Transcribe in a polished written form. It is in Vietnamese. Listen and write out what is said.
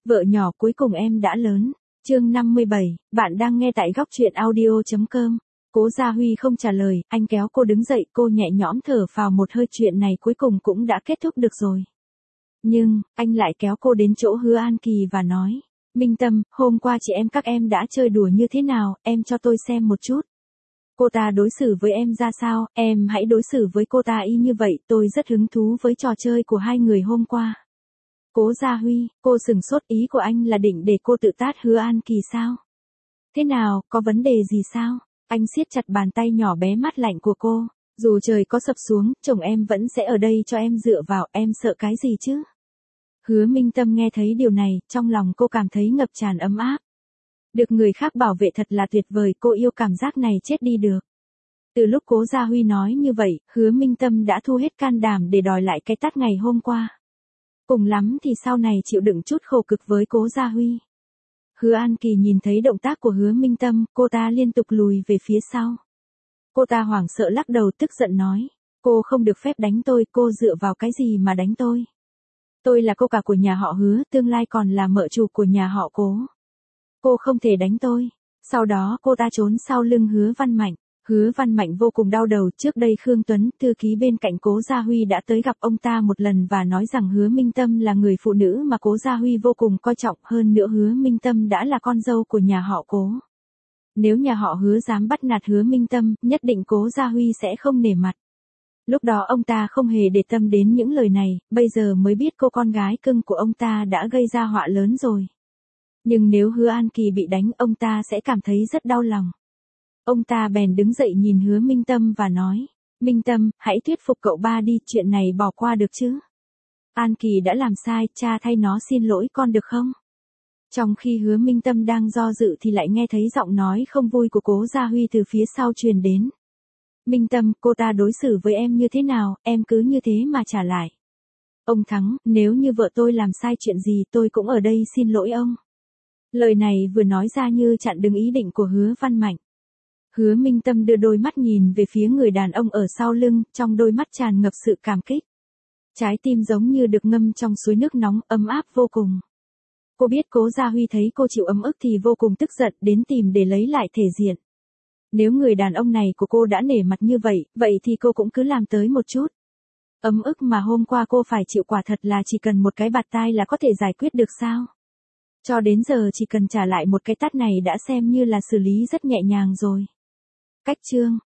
Vợ nhỏ cuối cùng em đã lớn. Chương 57, bạn đang nghe tại góc truyện audio.com. Cố Gia Huy không trả lời, anh kéo cô đứng dậy, cô nhẹ nhõm thở phào một hơi, chuyện này cuối cùng cũng đã kết thúc được rồi. Nhưng, anh lại kéo cô đến chỗ Hứa An Kỳ và nói, Minh Tâm, hôm qua chị em các em đã chơi đùa như thế nào, em cho tôi xem một chút. Cô ta đối xử với em ra sao, em hãy đối xử với cô ta y như vậy, tôi rất hứng thú với trò chơi của hai người hôm qua. Cố Gia Huy, cô sừng sốt, ý của anh là định để cô tự tát Hứa An Kỳ sao? Thế nào, có vấn đề gì sao? Anh siết chặt bàn tay nhỏ bé mát lạnh của cô. Dù trời có sập xuống, chồng em vẫn sẽ ở đây cho em dựa vào, em sợ cái gì chứ? Hứa Minh Tâm nghe thấy điều này, trong lòng cô cảm thấy ngập tràn ấm áp. Được người khác bảo vệ thật là tuyệt vời, cô yêu cảm giác này chết đi được. Từ lúc Cố Gia Huy nói như vậy, Hứa Minh Tâm đã thu hết can đảm để đòi lại cái tát ngày hôm qua. Cùng lắm thì sau này chịu đựng chút khổ cực với Cố Gia Huy. Hứa An Kỳ nhìn thấy động tác của Hứa Minh Tâm, cô ta liên tục lùi về phía sau. Cô ta hoảng sợ lắc đầu tức giận nói, cô không được phép đánh tôi, cô dựa vào cái gì mà đánh tôi? Tôi là cô cả của nhà họ Hứa, tương lai còn là mợ chủ của nhà họ Cố. Cô không thể đánh tôi. Sau đó cô ta trốn sau lưng Hứa Văn Mạnh. Hứa Văn Mạnh vô cùng đau đầu, trước đây Khương Tuấn, thư ký bên cạnh Cố Gia Huy đã tới gặp ông ta một lần và nói rằng Hứa Minh Tâm là người phụ nữ mà Cố Gia Huy vô cùng coi trọng, hơn nữa Hứa Minh Tâm đã là con dâu của nhà họ Cố. Nếu nhà họ Hứa dám bắt nạt Hứa Minh Tâm, nhất định Cố Gia Huy sẽ không nể mặt. Lúc đó ông ta không hề để tâm đến những lời này, bây giờ mới biết cô con gái cưng của ông ta đã gây ra họa lớn rồi. Nhưng nếu Hứa An Kỳ bị đánh, ông ta sẽ cảm thấy rất đau lòng. Ông ta bèn đứng dậy nhìn Hứa Minh Tâm và nói, Minh Tâm, hãy thuyết phục cậu ba đi, chuyện này bỏ qua được chứ. An Kỳ đã làm sai, cha thay nó xin lỗi con được không? Trong khi Hứa Minh Tâm đang do dự thì lại nghe thấy giọng nói không vui của Cố Gia Huy từ phía sau truyền đến. Minh Tâm, cô ta đối xử với em như thế nào, em cứ như thế mà trả lại. Ông Thắng, nếu như vợ tôi làm sai chuyện gì tôi cũng ở đây xin lỗi ông. Lời này vừa nói ra như chặn đứng ý định của Hứa Văn Mạnh. Hứa Minh Tâm đưa đôi mắt nhìn về phía người đàn ông ở sau lưng, trong đôi mắt tràn ngập sự cảm kích. Trái tim giống như được ngâm trong suối nước nóng, ấm áp vô cùng. Cô biết Cố Gia Huy thấy cô chịu ấm ức thì vô cùng tức giận, đến tìm để lấy lại thể diện. Nếu người đàn ông này của cô đã nể mặt như vậy, vậy thì cô cũng cứ làm tới một chút. Ấm ức mà hôm qua cô phải chịu quả thật là chỉ cần một cái bạt tai là có thể giải quyết được sao? Cho đến giờ chỉ cần trả lại một cái tát này đã xem như là xử lý rất nhẹ nhàng rồi. Cách chương